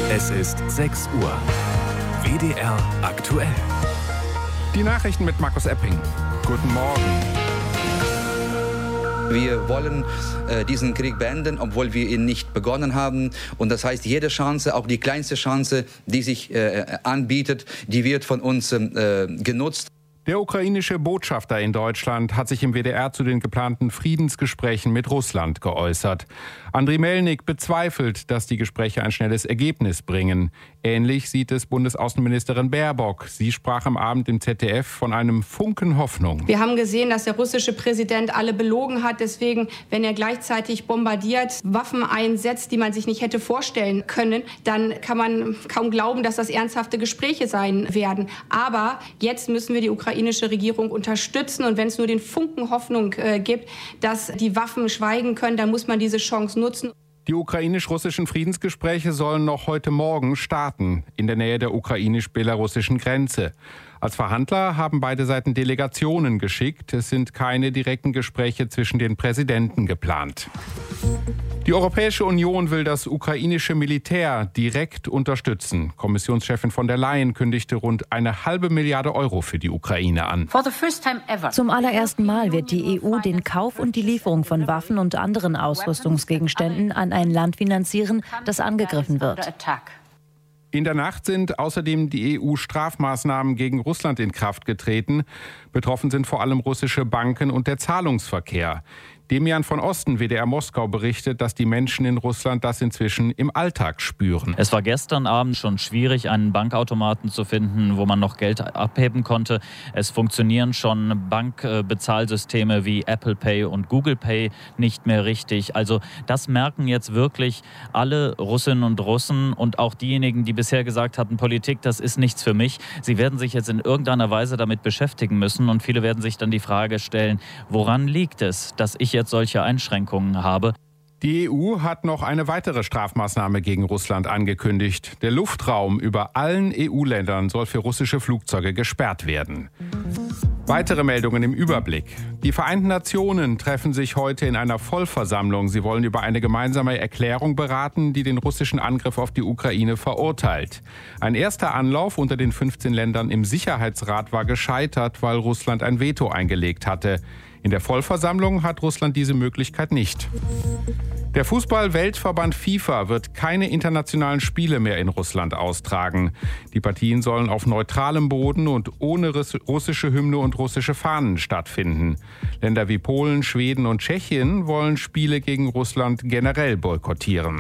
Es ist 6 Uhr. WDR aktuell. Die Nachrichten mit Markus Epping. Guten Morgen. Wir wollen diesen Krieg beenden, obwohl wir ihn nicht begonnen haben. Und das heißt, jede Chance, auch die kleinste Chance, die sich anbietet, die wird von uns genutzt. Der ukrainische Botschafter in Deutschland hat sich im WDR zu den geplanten Friedensgesprächen mit Russland geäußert. Andriy Melnik bezweifelt, dass die Gespräche ein schnelles Ergebnis bringen. Ähnlich sieht es Bundesaußenministerin Baerbock. Sie sprach am Abend im ZDF von einem Funken Hoffnung. Wir haben gesehen, dass der russische Präsident alle belogen hat. Deswegen, wenn er gleichzeitig bombardiert, Waffen einsetzt, die man sich nicht hätte vorstellen können, dann kann man kaum glauben, dass das ernsthafte Gespräche sein werden. Aber jetzt müssen wir die ukrainische Regierung unterstützen. Und wenn es nur den Funken Hoffnung gibt, dass die Waffen schweigen können, dann muss man diese Chance nutzen. Die ukrainisch-russischen Friedensgespräche sollen noch heute Morgen starten, in der Nähe der ukrainisch-belarussischen Grenze. Als Verhandler haben beide Seiten Delegationen geschickt. Es sind keine direkten Gespräche zwischen den Präsidenten geplant. Die Europäische Union will das ukrainische Militär direkt unterstützen. Kommissionschefin von der Leyen kündigte rund 1,5 Milliarde Euro für die Ukraine an. Zum allerersten Mal wird die EU den Kauf und die Lieferung von Waffen und anderen Ausrüstungsgegenständen an ein Land finanzieren, das angegriffen wird. In der Nacht sind außerdem die EU-Strafmaßnahmen gegen Russland in Kraft getreten. Betroffen sind vor allem russische Banken und der Zahlungsverkehr. Demian von Osten, WDR Moskau, berichtet, dass die Menschen in Russland das inzwischen im Alltag spüren. Es war gestern Abend schon schwierig, einen Bankautomaten zu finden, wo man noch Geld abheben konnte. Es funktionieren schon Bankbezahlsysteme wie Apple Pay und Google Pay nicht mehr richtig. Also das merken jetzt wirklich alle Russinnen und Russen und auch diejenigen, die bisher gesagt hatten, Politik, das ist nichts für mich. Sie werden sich jetzt in irgendeiner Weise damit beschäftigen müssen und viele werden sich dann die Frage stellen, woran liegt es, dass ich jetzt solche Einschränkungen habe? Die EU hat noch eine weitere Strafmaßnahme gegen Russland angekündigt. Der Luftraum über allen EU-Ländern soll für russische Flugzeuge gesperrt werden. Weitere Meldungen im Überblick. Die Vereinten Nationen treffen sich heute in einer Vollversammlung. Sie wollen über eine gemeinsame Erklärung beraten, die den russischen Angriff auf die Ukraine verurteilt. Ein erster Anlauf unter den 15 Ländern im Sicherheitsrat war gescheitert, weil Russland ein Veto eingelegt hatte. In der Vollversammlung hat Russland diese Möglichkeit nicht. Der Fußball-Weltverband FIFA wird keine internationalen Spiele mehr in Russland austragen. Die Partien sollen auf neutralem Boden und ohne russische Hymne und russische Fahnen stattfinden. Länder wie Polen, Schweden und Tschechien wollen Spiele gegen Russland generell boykottieren.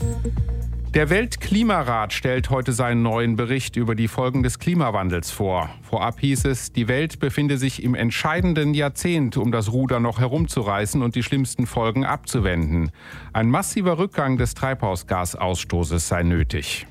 Der Weltklimarat stellt heute seinen neuen Bericht über die Folgen des Klimawandels vor. Vorab hieß es, die Welt befinde sich im entscheidenden Jahrzehnt, um das Ruder noch herumzureißen und die schlimmsten Folgen abzuwenden. Ein massiver Rückgang des Treibhausgasausstoßes sei nötig.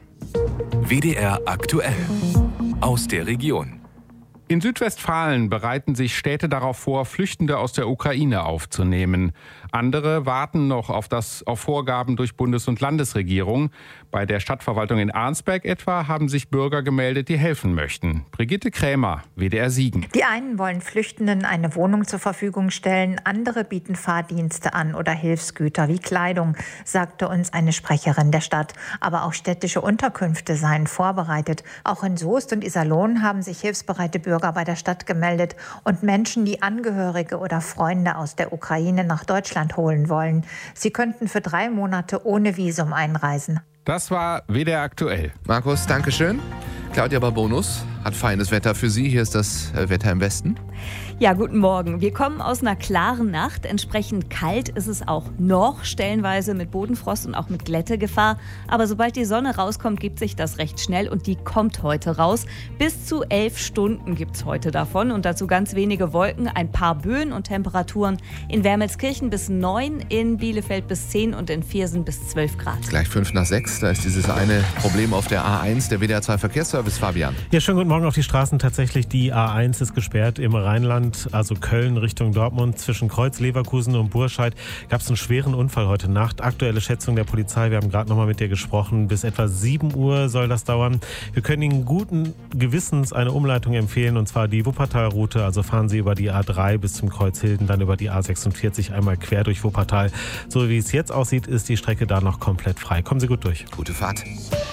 WDR aktuell. Aus der Region. In Südwestfalen bereiten sich Städte darauf vor, Flüchtende aus der Ukraine aufzunehmen. Andere warten noch auf Vorgaben durch Bundes- und Landesregierung. Bei der Stadtverwaltung in Arnsberg etwa haben sich Bürger gemeldet, die helfen möchten. Brigitte Krämer, WDR Siegen. Die einen wollen Flüchtenden eine Wohnung zur Verfügung stellen, andere bieten Fahrdienste an oder Hilfsgüter wie Kleidung, sagte uns eine Sprecherin der Stadt. Aber auch städtische Unterkünfte seien vorbereitet. Auch in Soest und Iserlohn haben sich hilfsbereite Bürger bei der Stadt gemeldet und Menschen, die Angehörige oder Freunde aus der Ukraine nach Deutschland holen wollen. Sie könnten für 3 Monate ohne Visum einreisen. Das war WDR aktuell. Markus, Dankeschön. Claudia Barbonus hat feines Wetter für Sie. Hier ist das Wetter im Westen. Ja, guten Morgen. Wir kommen aus einer klaren Nacht. Entsprechend kalt ist es auch noch, stellenweise mit Bodenfrost und auch mit Glättegefahr. Aber sobald die Sonne rauskommt, gibt sich das recht schnell und die kommt heute raus. Bis zu 11 Stunden gibt es heute davon und dazu ganz wenige Wolken, ein paar Böen und Temperaturen in Wermelskirchen bis 9, in Bielefeld bis 10 und in Viersen bis 12 Grad. Gleich 5 nach 6, da ist dieses eine Problem auf der A1, der WDR 2 Verkehrsservice. Fabian. Ja, schönen guten Morgen auf die Straßen. Tatsächlich, die A1 ist gesperrt im Rheinland, also Köln Richtung Dortmund. Zwischen Kreuz, Leverkusen und Burscheid gab es einen schweren Unfall heute Nacht. Aktuelle Schätzung der Polizei, wir haben gerade noch mal mit dir gesprochen, bis etwa 7 Uhr soll das dauern. Wir können Ihnen guten Gewissens eine Umleitung empfehlen, und zwar die Wuppertal-Route. Also fahren Sie über die A3 bis zum Kreuz Hilden, dann über die A46 einmal quer durch Wuppertal. So wie es jetzt aussieht, ist die Strecke da noch komplett frei. Kommen Sie gut durch. Gute Fahrt.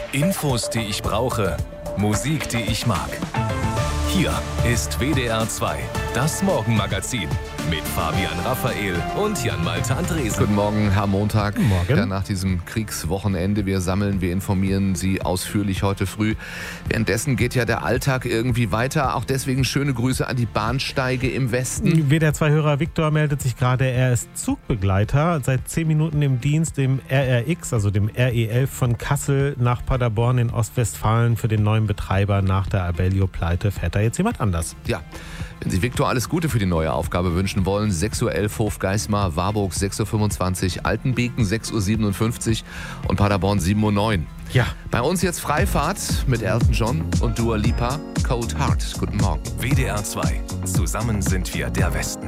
Infos, die ich brauche. Musik, die ich mag. Hier ist WDR 2, das Morgenmagazin mit Fabian Raphael und Jan-Malte Andresen. Guten Morgen, Herr Montag. Guten Morgen. Ja, nach diesem Kriegswochenende. Wir sammeln, wir informieren Sie ausführlich heute früh. Währenddessen geht ja der Alltag irgendwie weiter. Auch deswegen schöne Grüße an die Bahnsteige im Westen. WDR 2-Hörer Viktor meldet sich gerade. Er ist Zugbegleiter. Seit 10 Minuten im Dienst im RRX, also dem RE11 von Kassel nach Paderborn in Ostwestfalen. Für den neuen Betreiber nach der Abellio-Pleite fährt da jetzt jemand anders. Ja, wenn Sie Viktor alles Gute für die neue Aufgabe wünschen wollen, 6:11 Uhr Hofgeismar, Warburg 6:25 Uhr, Altenbeken 6:57 Uhr und Paderborn 7:09 Uhr. Ja. Bei uns jetzt Freifahrt mit Elton John und Dua Lipa, Cold Heart. Guten Morgen. WDR 2, zusammen sind wir der Westen.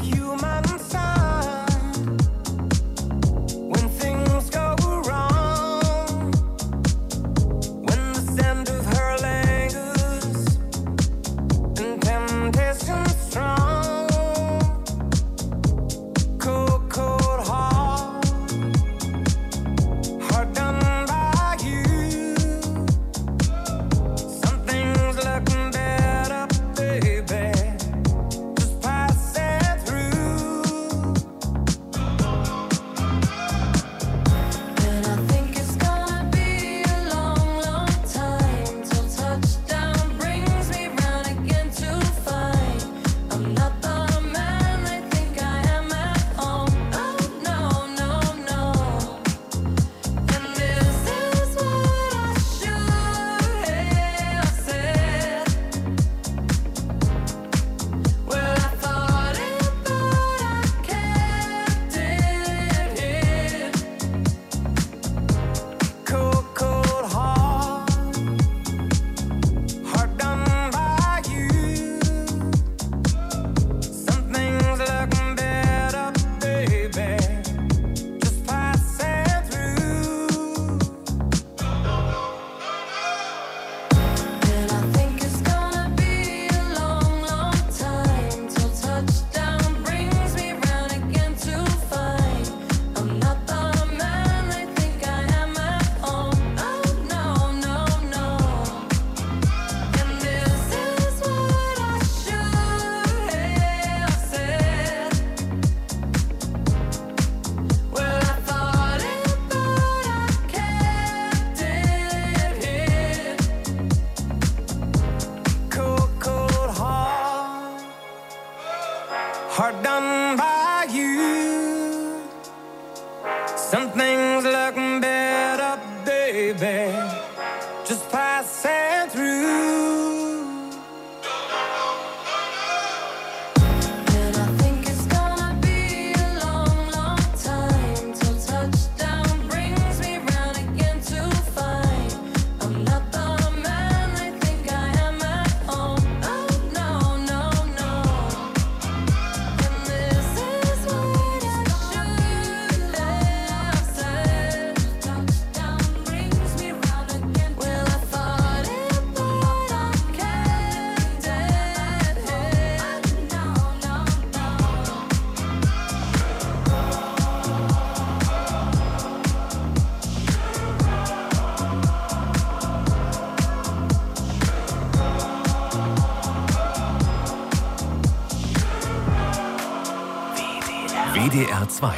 Hard done by you. Something's looking better, baby. Just passing through. WDR 2.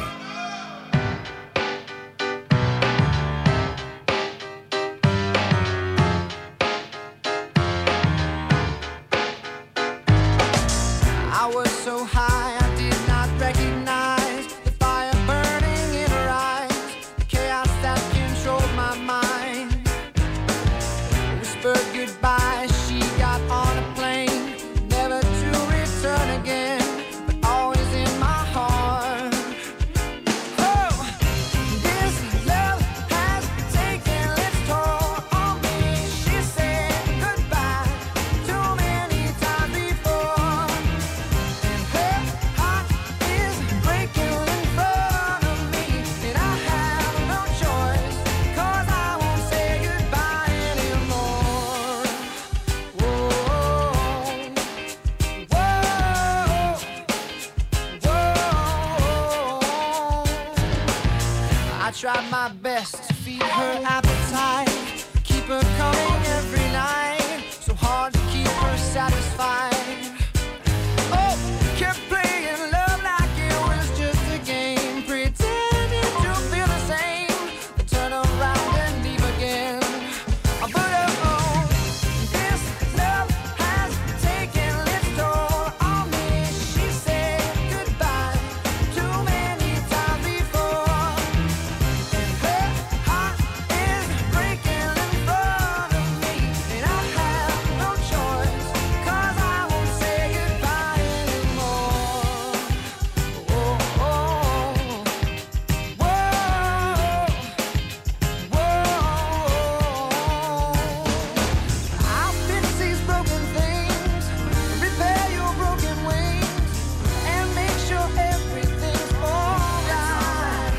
I was so high I did not recognize the fire burning in her eyes, the chaos that controlled my mind. Whispered goodbye, she got on a plane, never to return again, but always in my heart. Oh, this love has taken its toll on me. She said goodbye too many times before. Her heart is breaking in front of me, and I have no choice, 'cause I won't say goodbye anymore. Whoa, whoa, whoa. I tried my best to feed her appetite, keep keep her coming every night. So hard to keep her satisfied. Oh, kept playing love like it was just a game, pretending to feel the same, then turn around and leave again. But oh, this love has taken its toll on me. She said goodbye too many times before, and her heart is breaking in front of me, and I have no choice, 'cause I won't say goodbye anymore. Whoa, whoa, I'll fix these broken things, repair your broken wings, and make sure everything's alright.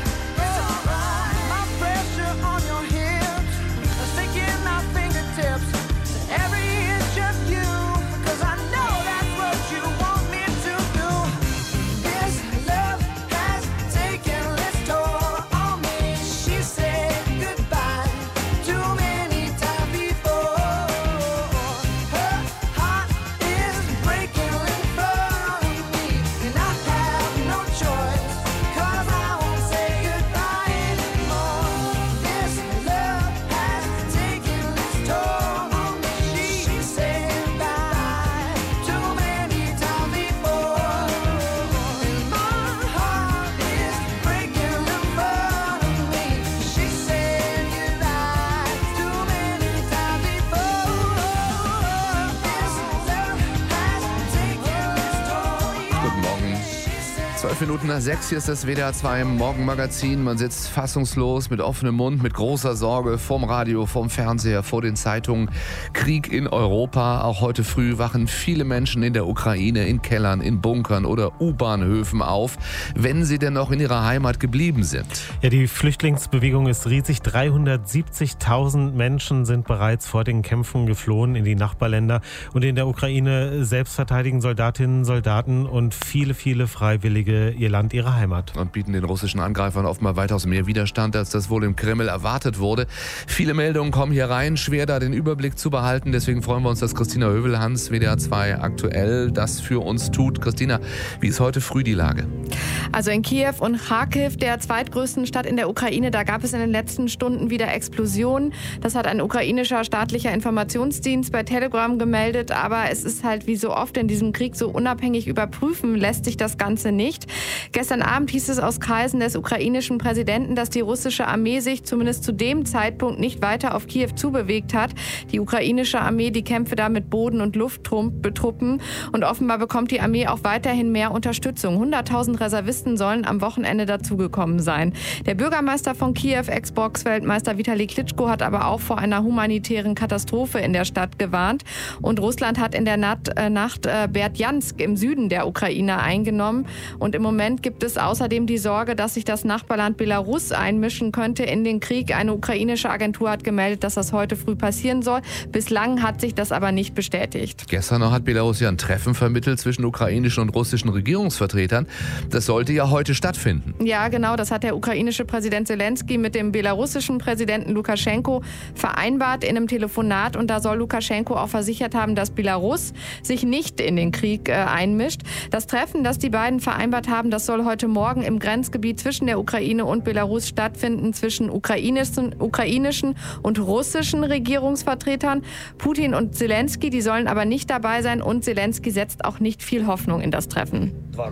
My pressure on your hips, sticking my fingertips to every inch of you, 'cause I know that's what you want me to do. This love has taken its toll on me. She said goodbye too many times before. Her heart is breaking in front of me, and I have no choice, 'cause I won't say goodbye anymore. This love has taken its toll on me. She said goodbye too many times before, and my heart is breaking in front of me. She said goodbye too many times before. This love has taken its toll. Guten Morgen. 12 Minuten nach 6, hier ist das WDR 2 im Morgenmagazin. Man sitzt fassungslos mit offenem Mund, mit großer Sorge vorm Radio, vorm Fernseher, vor den Zeitungen. Krieg in Europa. Auch heute früh wachen viele Menschen in der Ukraine in Kellern, in Bunkern oder U-Bahnhöfen auf, wenn sie denn noch in ihrer Heimat geblieben sind. Ja, die Flüchtlingsbewegung ist riesig. 370.000 Menschen sind bereits vor den Kämpfen geflohen in die Nachbarländer. Und in der Ukraine selbst verteidigen Soldatinnen, Soldaten und viele, viele Freiwillige ihr Land, ihre Heimat. Und bieten den russischen Angreifern oftmals weitaus mehr Widerstand, als das wohl im Kreml erwartet wurde. Viele Meldungen kommen hier rein, schwer da den Überblick zu behalten. Deswegen freuen wir uns, dass Christina Hövelhans, WDR 2 aktuell, das für uns tut. Christina, wie ist heute früh die Lage? Also in Kiew und Kharkiv, der zweitgrößten Stadt in der Ukraine, da gab es in den letzten Stunden wieder Explosionen. Das hat ein ukrainischer staatlicher Informationsdienst bei Telegram gemeldet. Aber es ist halt wie so oft in diesem Krieg so unabhängig überprüfen lässt sich das Ganze nicht. Gestern Abend hieß es aus Kreisen des ukrainischen Präsidenten, dass die russische Armee sich zumindest zu dem Zeitpunkt nicht weiter auf Kiew zubewegt hat. Die ukrainische Armee, die kämpfe da mit Boden- und Lufttruppen. Und offenbar bekommt die Armee auch weiterhin mehr Unterstützung. 100.000 Reservisten sollen am Wochenende dazugekommen sein. Der Bürgermeister von Kiew, Ex-Boxweltmeister Vitali Klitschko, hat aber auch vor einer humanitären Katastrophe in der Stadt gewarnt. Und Russland hat in der Nacht Berdjansk im Süden der Ukraine eingenommen. Und im Moment gibt es außerdem die Sorge, dass sich das Nachbarland Belarus einmischen könnte in den Krieg. Eine ukrainische Agentur hat gemeldet, dass das heute früh passieren soll. Bislang hat sich das aber nicht bestätigt. Gestern noch hat Belarus ja ein Treffen vermittelt zwischen ukrainischen und russischen Regierungsvertretern. Das sollte ja heute stattfinden. Ja, genau. Das hat der ukrainische Präsident Zelensky mit dem belarussischen Präsidenten Lukaschenko vereinbart in einem Telefonat. Und da soll Lukaschenko auch versichert haben, dass Belarus sich nicht in den Krieg einmischt. Das Treffen, das die beiden vereinbart haben, das soll heute Morgen im Grenzgebiet zwischen der Ukraine und Belarus stattfinden, zwischen ukrainischen und russischen Regierungsvertretern. Putin und Zelensky, die sollen aber nicht dabei sein, und Zelensky setzt auch nicht viel Hoffnung in das Treffen.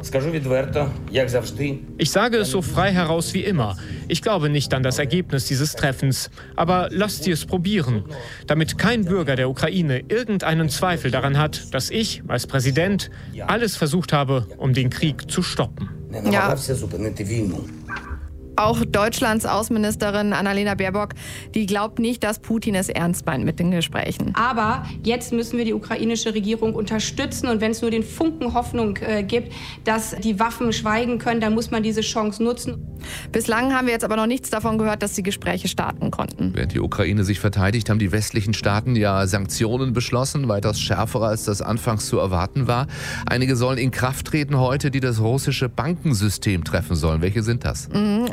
Ich sage es so frei heraus wie immer. Ich glaube nicht an das Ergebnis dieses Treffens. Aber lasst sie es probieren, damit kein Bürger der Ukraine irgendeinen Zweifel daran hat, dass ich als Präsident alles versucht habe, um den Krieg zu stoppen. Ja. Auch Deutschlands Außenministerin Annalena Baerbock, die glaubt nicht, dass Putin es ernst meint mit den Gesprächen. Aber jetzt müssen wir die ukrainische Regierung unterstützen. Und wenn es nur den Funken Hoffnung gibt, dass die Waffen schweigen können, dann muss man diese Chance nutzen. Bislang haben wir jetzt aber noch nichts davon gehört, dass die Gespräche starten konnten. Während die Ukraine sich verteidigt, haben die westlichen Staaten ja Sanktionen beschlossen, weitaus schärfer als das anfangs zu erwarten war. Einige sollen in Kraft treten heute, die das russische Bankensystem treffen sollen. Welche sind das?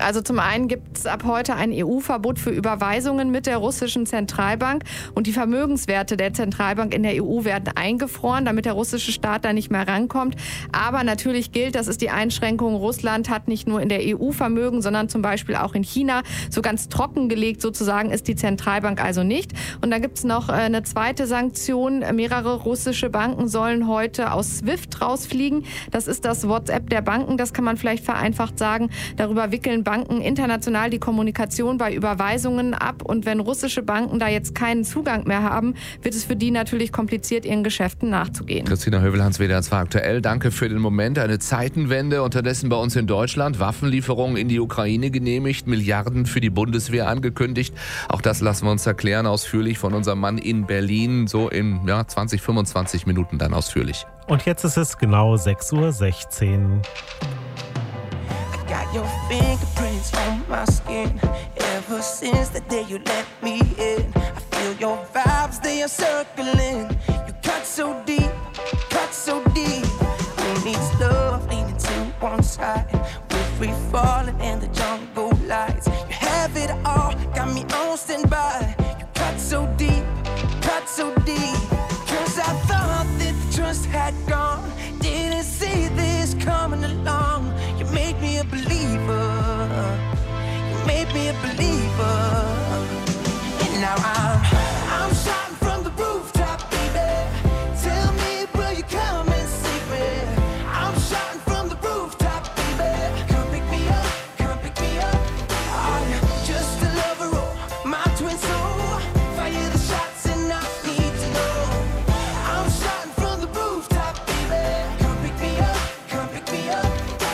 Also zum einen gibt es ab heute ein EU-Verbot für Überweisungen mit der russischen Zentralbank und die Vermögenswerte der Zentralbank in der EU werden eingefroren, damit der russische Staat da nicht mehr rankommt. Aber natürlich gilt, das ist die Einschränkung, Russland hat nicht nur in der EU Vermögen, sondern zum Beispiel auch in China. So ganz trockengelegt sozusagen ist die Zentralbank also nicht. Und dann gibt es noch eine zweite Sanktion. Mehrere russische Banken sollen heute aus SWIFT rausfliegen. Das ist das WhatsApp der Banken, das kann man vielleicht vereinfacht sagen. Darüber wickeln Banken international die Kommunikation bei Überweisungen ab. Und wenn russische Banken da jetzt keinen Zugang mehr haben, wird es für die natürlich kompliziert, ihren Geschäften nachzugehen. Christina Hövelhans, WDR 2 aktuell. Danke für den Moment. Eine Zeitenwende. Unterdessen bei uns in Deutschland. Waffenlieferungen in die Ukraine genehmigt, Milliarden für die Bundeswehr angekündigt. Auch das lassen wir uns erklären ausführlich von unserem Mann in Berlin. So in 20, 25 Minuten dann ausführlich. Und jetzt ist es genau 6:16 Uhr. Got your fingerprints on my skin. Ever since the day you let me in, I feel your vibes, they are circling. You cut so deep, cut so deep. Who needs love leaning to one side? We're free falling in the jungle lights. You have it all, got me on standby. You cut so deep, cut so deep. Cause I thought that the trust had gone. Didn't see this coming along. You made me a believer. You made me a believer. And now I'm shouting from the rooftop, baby. Tell me, will you come and save me? I'm shouting from the rooftop, baby. Come pick me up, come pick me up. Are you just a lover or my twin soul? Fire the shots and I need to know. I'm shouting from the rooftop, baby. Come pick me up, come pick me up.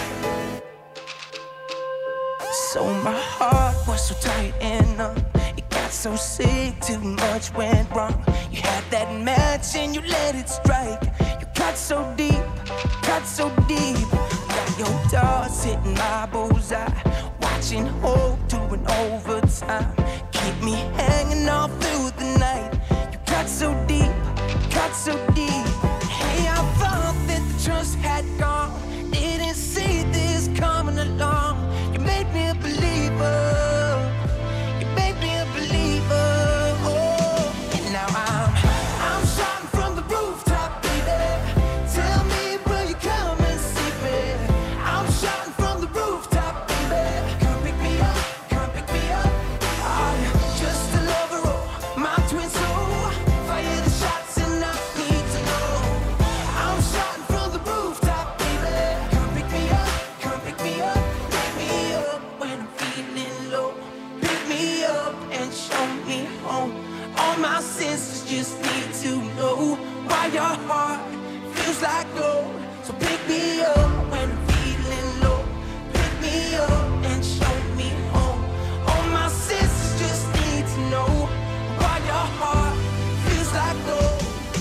So my heart was so tight and numb. It got so sick, too much went wrong. You had that match and you let it strike. You cut so deep, cut so deep. Got your doors hitting my bullseye. Watching hope to an overtime. Keep me hanging all through the night. You cut so deep, cut so deep. Hey, I thought that the trust had gone. Didn't see this coming along. You made me a believer. You made me a believer. Oh, and now I'm shouting from the rooftop, baby. Tell me, will you come and see me? I'm shouting from the rooftop, baby. Come pick me up, come pick me up. Are you just a lover or my twin soul? Fire the shots and I need to know. I'm shouting from the rooftop, baby. Come pick me up, come pick me up. Pick me up when I'm feeling low. Pick me up and show me home. All my senses just need to know why your heart feels like gold. So pick me up when I'm feeling low. Pick me up and show me home. All my senses just need to know why your heart feels like gold.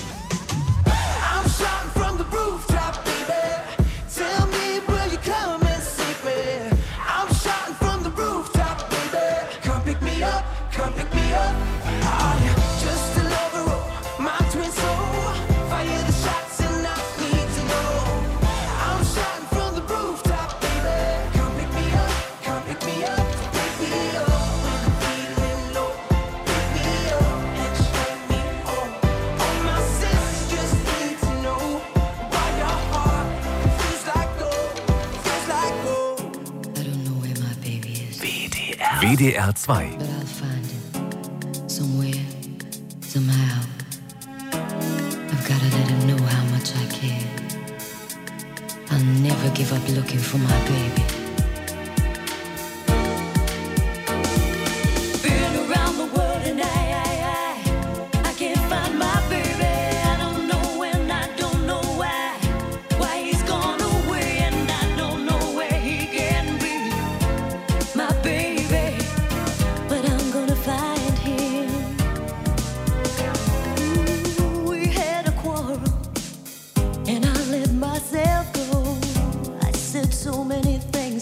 I'm shouting from the rooftop, baby. Tell me, will you come and save me? I'm shouting from the rooftop, baby. Come pick me up, come pick me up. Are you just a lover or my twin soul? Fire the shots and I need to know. I'm shouting from the rooftop, baby. Come pick me up, come pick me up. Pick me up when I'm feeling low. Pick me up and show me home. All my senses just need to know why your heart feels like gold, feels like gold. I don't know where my baby is. WDR 2. But I'll find him. Somewhere, somehow. I've gotta let him know how much I care. I'll never give up looking for my baby. Been around the world and I can't find my baby. I don't know when, I don't know why he's gone away, and I don't know where he can be, my baby. But I'm gonna find him. Ooh, we had a quarrel, and I let myself go. I said so many things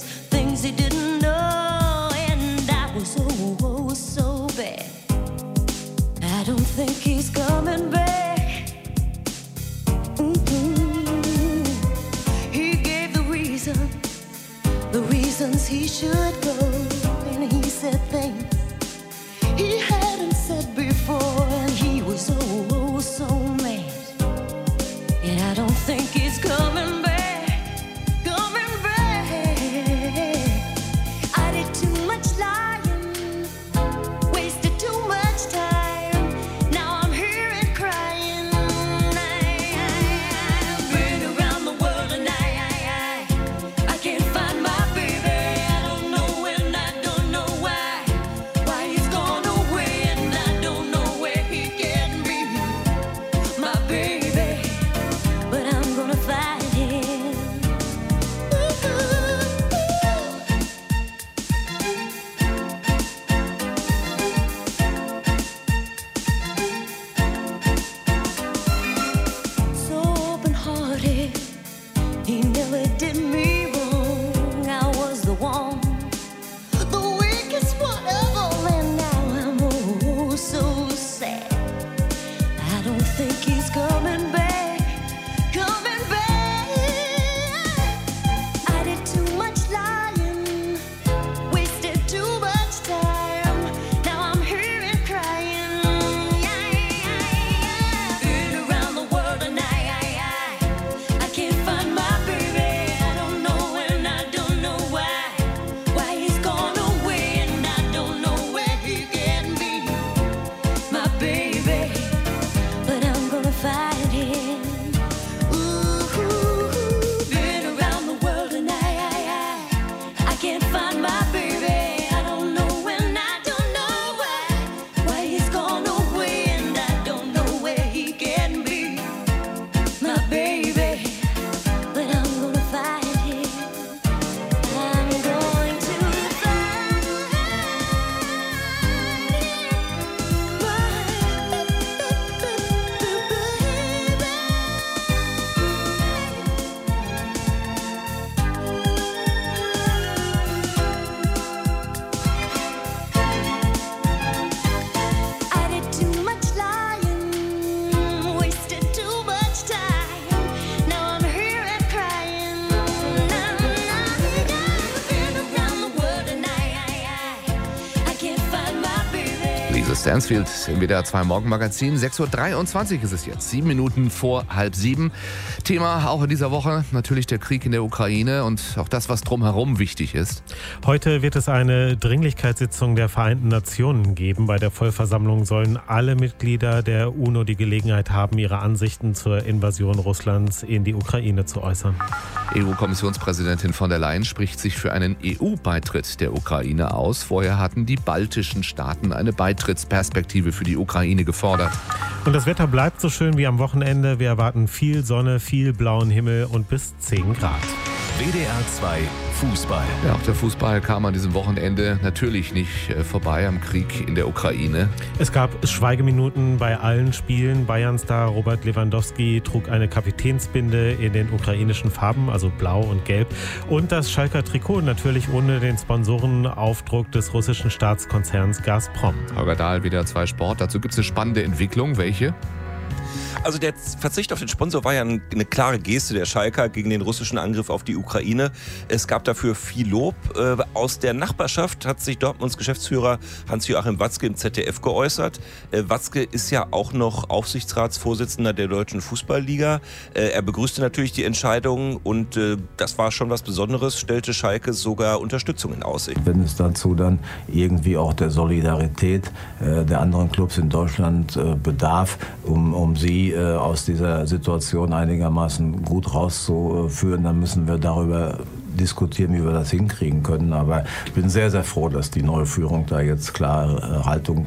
Dieses Stansfield im WDR 2 Morgenmagazin. 6.23 Uhr ist es jetzt, 7 Minuten vor 6:30. Thema auch in dieser Woche natürlich der Krieg in der Ukraine und auch das, was drumherum wichtig ist. Heute wird es eine Dringlichkeitssitzung der Vereinten Nationen geben. Bei der Vollversammlung sollen alle Mitglieder der UNO die Gelegenheit haben, ihre Ansichten zur Invasion Russlands in die Ukraine zu äußern. EU-Kommissionspräsidentin von der Leyen spricht sich für einen EU-Beitritt der Ukraine aus. Vorher hatten die baltischen Staaten eine Beitrittsperspektive für die Ukraine gefordert. Und das Wetter bleibt so schön wie am Wochenende. Wir erwarten viel Sonne, viel blauen Himmel und bis 10 Grad. WDR 2 Fußball. Ja, auch der Fußball kam an diesem Wochenende natürlich nicht vorbei am Krieg in der Ukraine. Es gab Schweigeminuten bei allen Spielen. Bayern-Star Robert Lewandowski trug eine Kapitänsbinde in den ukrainischen Farben, also blau und gelb. Und das Schalker Trikot natürlich ohne den Sponsorenaufdruck des russischen Staatskonzerns Gazprom. Holger Dahl, WDR 2 Sport. Dazu gibt es eine spannende Entwicklung. Welche? Also der Verzicht auf den Sponsor war ja eine klare Geste der Schalker gegen den russischen Angriff auf die Ukraine. Es gab dafür viel Lob. Aus der Nachbarschaft hat sich Dortmunds Geschäftsführer Hans-Joachim Watzke im ZDF geäußert. Watzke ist ja auch noch Aufsichtsratsvorsitzender der Deutschen Fußballliga. Er begrüßte natürlich die Entscheidung und das war schon was Besonderes, stellte Schalke sogar Unterstützung in Aussicht. Wenn es dazu dann irgendwie auch der Solidarität der anderen Clubs in Deutschland bedarf, um sie aus dieser Situation einigermaßen gut rauszuführen, dann müssen wir darüber diskutieren, wie wir das hinkriegen können. Aber ich bin sehr, sehr froh, dass die neue Führung da jetzt klare Haltung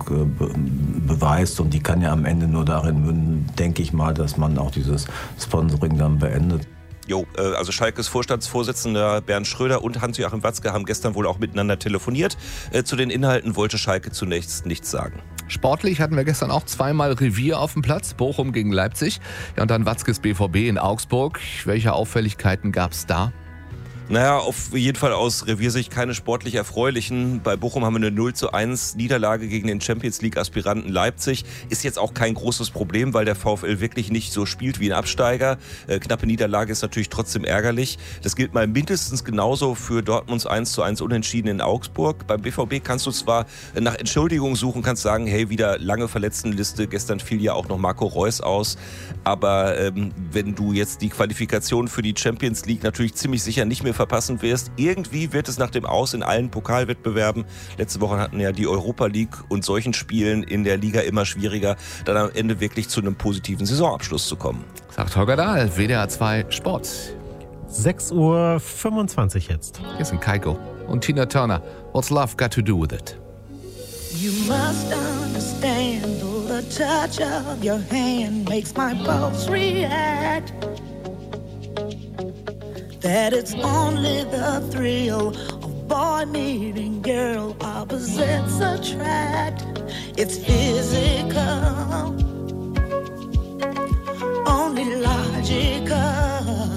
beweist. Und die kann ja am Ende nur darin münden, denke ich mal, dass man auch dieses Sponsoring dann beendet. Also Schalkes Vorstandsvorsitzender Bernd Schröder und Hans-Joachim Watzke haben gestern wohl auch miteinander telefoniert. Zu den Inhalten wollte Schalke zunächst nichts sagen. Sportlich hatten wir gestern auch zweimal Revier auf dem Platz. Bochum gegen Leipzig. Ja, und dann Watzkes BVB in Augsburg. Welche Auffälligkeiten gab es da? Naja, auf jeden Fall aus Reviersicht keine sportlich erfreulichen. Bei Bochum haben wir eine 0:1 Niederlage gegen den Champions-League-Aspiranten Leipzig. Ist jetzt auch kein großes Problem, weil der VfL wirklich nicht so spielt wie ein Absteiger. Knappe Niederlage ist natürlich trotzdem ärgerlich. Das gilt mal mindestens genauso für Dortmunds 1:1 Unentschieden in Augsburg. Beim BVB kannst du zwar nach Entschuldigung suchen, kannst sagen, hey, wieder lange Verletztenliste. Gestern fiel ja auch noch Marco Reus aus. Aber wenn du jetzt die Qualifikation für die Champions League natürlich ziemlich sicher nicht mehr verpassen wirst. Irgendwie wird es nach dem Aus in allen Pokalwettbewerben, letzte Woche hatten ja die Europa League und solchen Spielen in der Liga immer schwieriger, dann am Ende wirklich zu einem positiven Saisonabschluss zu kommen. Sagt Holger Dahl, WDR 2 Sport. 6:25 Uhr jetzt. Hier sind Kaiko und Tina Turner. What's love got to do with it? You must understand, though the touch of your hand makes my pulse react, that it's only the thrill of boy meeting girl opposites attract. It's physical, only logical.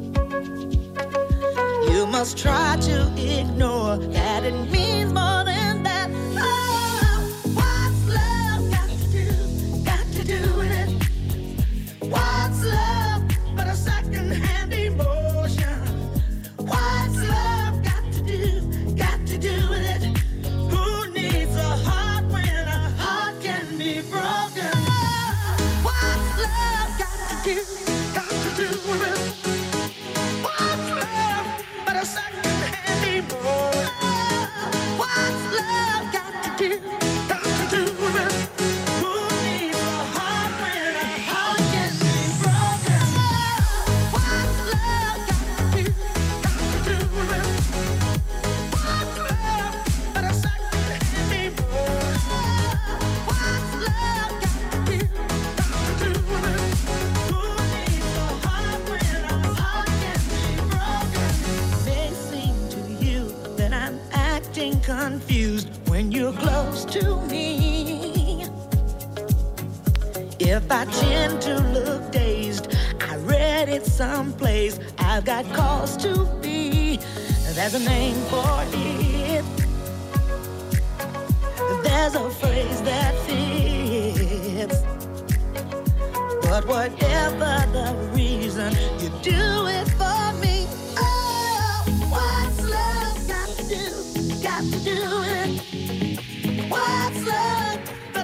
You must try to ignore that it means more than that. Oh, what's love got to do with it? What's love but a second-hand emotion? What's love got to do with it? Who needs a heart when a heart can be broken? What's love got to do with it? What's love but a second-hand emotion? What's love got to do with it? Who needs a heart when a heart can be broken? What's love got to do with it? What's love but a second-hand emotion? What's love got to do with it? Who needs a heart when a heart can be broken? It may seem to you that I'm acting confused when you're close to me. If I tend to look dazed, I read it someplace. I've got cause to be. There's a name for it. There's a phrase that fits. But whatever the reason, you do it for me. Oh, what's love got to do with it? What's love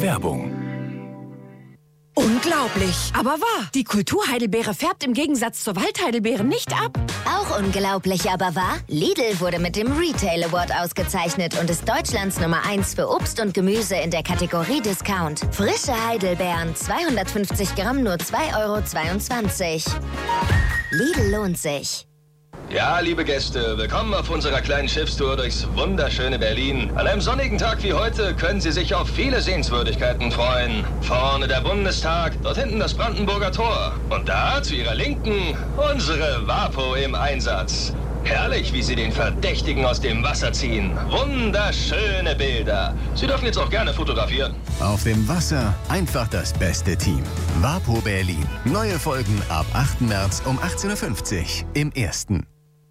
Werbung. Unglaublich, aber wahr. Die Kulturheidelbeere färbt im Gegensatz zur Waldheidelbeere nicht ab. Auch unglaublich, aber wahr? Lidl wurde mit dem Retail Award ausgezeichnet und ist Deutschlands Nummer 1 für Obst und Gemüse in der Kategorie Discount. Frische Heidelbeeren, 250 Gramm, nur 2,22 €. Lidl lohnt sich. Ja, liebe Gäste, willkommen auf unserer kleinen Schiffstour durchs wunderschöne Berlin. An einem sonnigen Tag wie heute können Sie sich auf viele Sehenswürdigkeiten freuen. Vorne der Bundestag, dort hinten das Brandenburger Tor. Und da, zu Ihrer Linken, unsere WaPo im Einsatz. Herrlich, wie Sie den Verdächtigen aus dem Wasser ziehen. Wunderschöne Bilder. Sie dürfen jetzt auch gerne fotografieren. Auf dem Wasser einfach das beste Team. WaPo Berlin. Neue Folgen ab 8. März um 18:50 Uhr im Ersten.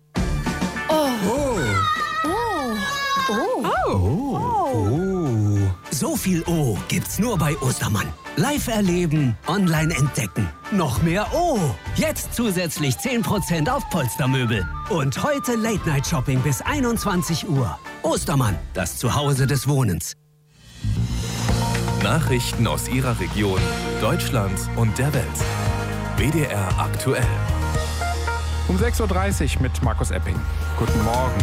So viel O gibt's nur bei Ostermann. Live erleben, online entdecken. Noch mehr O. Jetzt zusätzlich 10% auf Polstermöbel. Und heute Late-Night-Shopping bis 21 Uhr. Ostermann, das Zuhause des Wohnens. Nachrichten aus Ihrer Region, Deutschland und der Welt. WDR aktuell. Um 6:30 Uhr mit Markus Epping. Guten Morgen.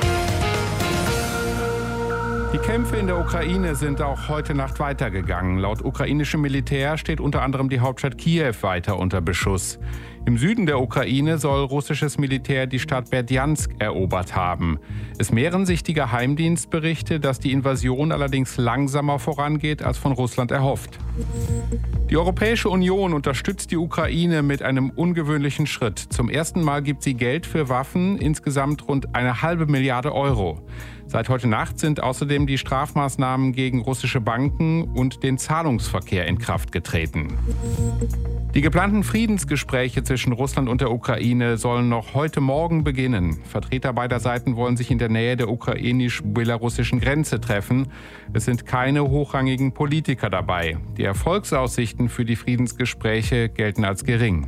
Die Kämpfe in der Ukraine sind auch heute Nacht weitergegangen. Laut ukrainischem Militär steht unter anderem die Hauptstadt Kiew weiter unter Beschuss. Im Süden der Ukraine soll russisches Militär die Stadt Berdjansk erobert haben. Es mehren sich die Geheimdienstberichte, dass die Invasion allerdings langsamer vorangeht als von Russland erhofft. Die Europäische Union unterstützt die Ukraine mit einem ungewöhnlichen Schritt. Zum ersten Mal gibt sie Geld für Waffen, insgesamt rund 1,5 Milliarde Euro. Seit heute Nacht sind außerdem die Strafmaßnahmen gegen russische Banken und den Zahlungsverkehr in Kraft getreten. Die geplanten Friedensgespräche zwischen Russland und der Ukraine sollen noch heute Morgen beginnen. Vertreter beider Seiten wollen sich in der Nähe der ukrainisch-belarussischen Grenze treffen. Es sind keine hochrangigen Politiker dabei. Die Erfolgsaussichten für die Friedensgespräche gelten als gering.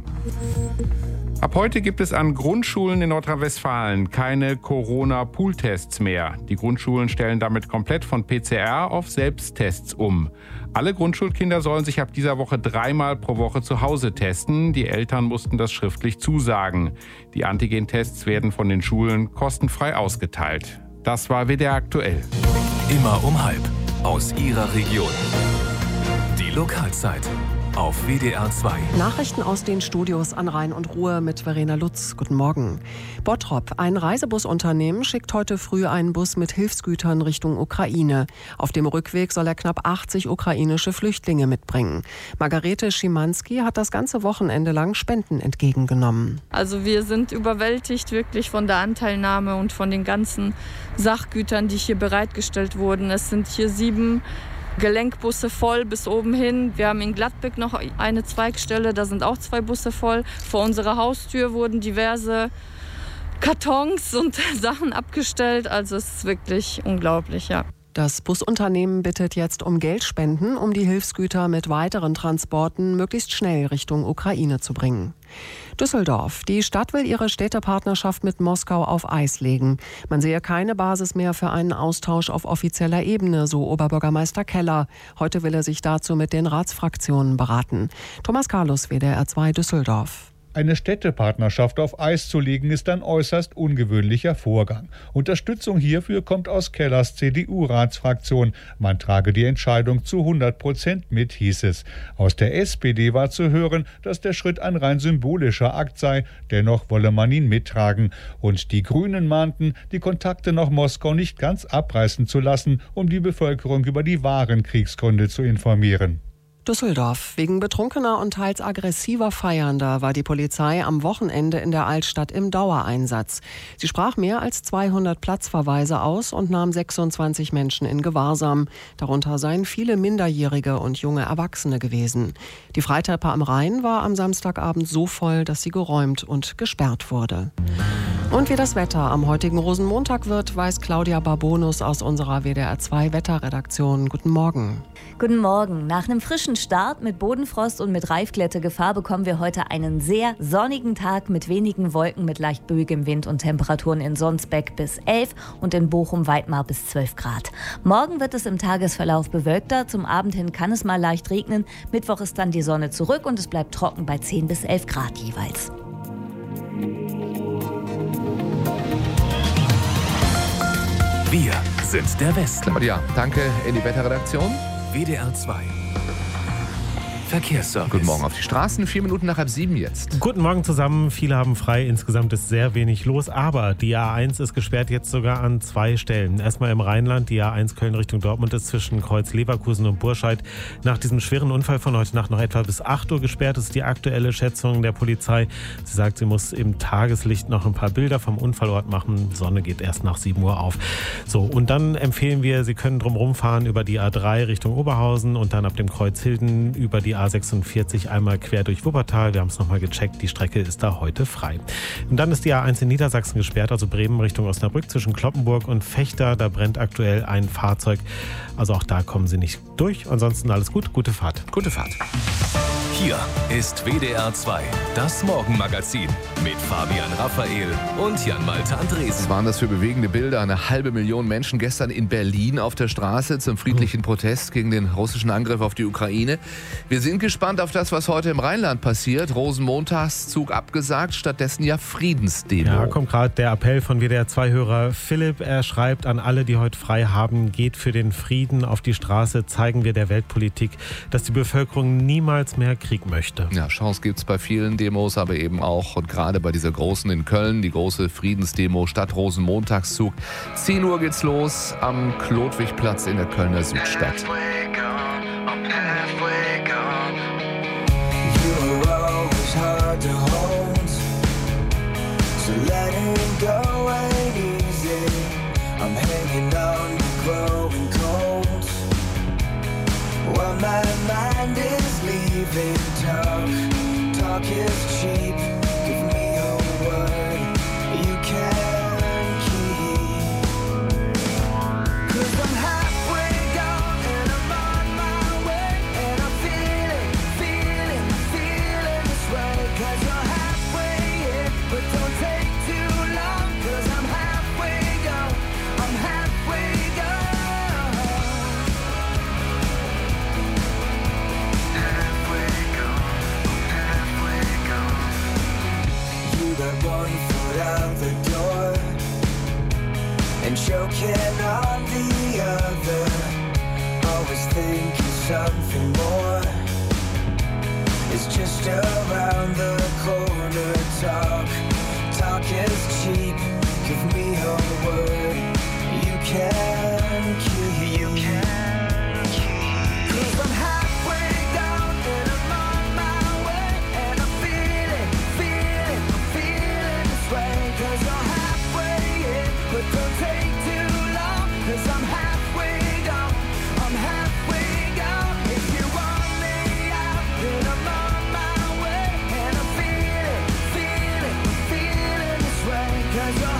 Ab heute gibt es an Grundschulen in Nordrhein-Westfalen keine Corona-Pool-Tests mehr. Die Grundschulen stellen damit komplett von PCR auf Selbsttests um. Alle Grundschulkinder sollen sich ab dieser Woche 3-mal pro Woche zu Hause testen. Die Eltern mussten das schriftlich zusagen. Die Antigen-Tests werden von den Schulen kostenfrei ausgeteilt. Das war WDR aktuell. Immer um 12:30 aus Ihrer Region. Die Lokalzeit auf WDR 2. Nachrichten aus den Studios an Rhein und Ruhr mit Verena Lutz. Guten Morgen. Bottrop, ein Reisebusunternehmen, schickt heute früh einen Bus mit Hilfsgütern Richtung Ukraine. Auf dem Rückweg soll er knapp 80 ukrainische Flüchtlinge mitbringen. Margarete Schimanski hat das ganze Wochenende lang Spenden entgegengenommen. Also wir sind überwältigt wirklich von der Anteilnahme und von den ganzen Sachgütern, die hier bereitgestellt wurden. Es sind hier 7 Gelenkbusse voll bis oben hin. Wir haben in Gladbeck noch eine Zweigstelle, da sind auch 2 Busse voll. Vor unserer Haustür wurden diverse Kartons und Sachen abgestellt. Also es ist wirklich unglaublich, ja. Das Busunternehmen bittet jetzt um Geldspenden, um die Hilfsgüter mit weiteren Transporten möglichst schnell Richtung Ukraine zu bringen. Düsseldorf. Die Stadt will ihre Städtepartnerschaft mit Moskau auf Eis legen. Man sehe keine Basis mehr für einen Austausch auf offizieller Ebene, so Oberbürgermeister Keller. Heute will er sich dazu mit den Ratsfraktionen beraten. Thomas Carlos, WDR 2 Düsseldorf. Eine Städtepartnerschaft auf Eis zu legen, ist ein äußerst ungewöhnlicher Vorgang. Unterstützung hierfür kommt aus Kellers CDU-Ratsfraktion. Man trage die Entscheidung zu 100% mit, hieß es. Aus der SPD war zu hören, dass der Schritt ein rein symbolischer Akt sei. Dennoch wolle man ihn mittragen. Und die Grünen mahnten, die Kontakte nach Moskau nicht ganz abreißen zu lassen, um die Bevölkerung über die wahren Kriegsgründe zu informieren. Düsseldorf. Wegen betrunkener und teils aggressiver Feiernder war die Polizei am Wochenende in der Altstadt im Dauereinsatz. Sie sprach mehr als 200 Platzverweise aus und nahm 26 Menschen in Gewahrsam. Darunter seien viele Minderjährige und junge Erwachsene gewesen. Die Freitreppe am Rhein war am Samstagabend so voll, dass sie geräumt und gesperrt wurde. Und wie das Wetter am heutigen Rosenmontag wird, weiß Claudia Barbonus aus unserer WDR 2 Wetterredaktion. Guten Morgen. Guten Morgen. Nach einem frischen Start mit Bodenfrost und mit Reifglättegefahr bekommen wir heute einen sehr sonnigen Tag mit wenigen Wolken, mit leicht böigem Wind und Temperaturen in Sonsbeck bis 11 und in Bochum-Weitmar bis 12 Grad. Morgen wird es im Tagesverlauf bewölkter. Zum Abend hin kann es mal leicht regnen. Mittwoch ist dann die Sonne zurück und es bleibt trocken bei 10 bis 11 Grad jeweils. Wir sind der Westen. Claudia, danke in die Wetterredaktion. WDR 2. Verkehrsservice. Guten Morgen auf die Straßen, 4 Minuten nach halb 7 jetzt. Guten Morgen zusammen. Viele haben frei. Insgesamt ist sehr wenig los. Aber die A1 ist gesperrt jetzt sogar an 2 Stellen. Erstmal im Rheinland. Die A1 Köln Richtung Dortmund ist zwischen Kreuz Leverkusen und Burscheid nach diesem schweren Unfall von heute Nacht noch etwa bis 8 Uhr gesperrt. Das ist die aktuelle Schätzung der Polizei. Sie sagt, sie muss im Tageslicht noch ein paar Bilder vom Unfallort machen. Die Sonne geht erst nach 7 Uhr auf. So, und dann empfehlen wir, Sie können drumherum fahren über die A3 Richtung Oberhausen und dann ab dem Kreuz Hilden über die A46 einmal quer durch Wuppertal. Wir haben es nochmal gecheckt, die Strecke ist da heute frei. Und dann ist die A1 in Niedersachsen gesperrt, also Bremen Richtung Osnabrück zwischen Cloppenburg und Vechta. Da brennt aktuell ein Fahrzeug. Also auch da kommen Sie nicht durch. Ansonsten alles gut, gute Fahrt. Gute Fahrt. Hier ist WDR 2, das Morgenmagazin mit Fabian Raphael und Jan-Malte Andresen. Was waren das für bewegende Bilder? 500.000 Menschen gestern in Berlin auf der Straße zum friedlichen Protest gegen den russischen Angriff auf die Ukraine. Wir sind gespannt auf das, was heute im Rheinland passiert. Rosenmontagszug abgesagt, stattdessen ja Friedensdemo. Ja, kommt gerade der Appell von WDR 2-Hörer Philipp. Er schreibt an alle, die heute frei haben, geht für den Frieden auf die Straße. Zeigen wir der Weltpolitik, dass die Bevölkerung niemals mehr Krieg möchte. Ja, Chance gibt es bei vielen Demos, aber eben auch und gerade bei dieser großen in Köln, die große Friedensdemo statt Rosenmontagszug. 10 Uhr geht's los am Klodwigplatz in der Kölner Südstadt. Talk is cheap. Give me your word you can keep. 'Cause I'm halfway gone and I'm on my way, and I'm feeling this way. 'Cause you're halfway in, but don't take too long. 'Cause I'm halfway gone, I'm halfway gone. Halfway gone. You got one foot out the door and choking on the other. Always thinking something more is just around the corner. Talk is cheap. Give me your word you can keep. 'Cause I'm halfway gone and I'm on my way, and I'm feeling this way. 'Cause you're halfway in, but don't take too long. 'Cause I'm halfway gone, I'm halfway gone. If you want me out, then I'm on my way, and I'm feeling this way. 'Cause you're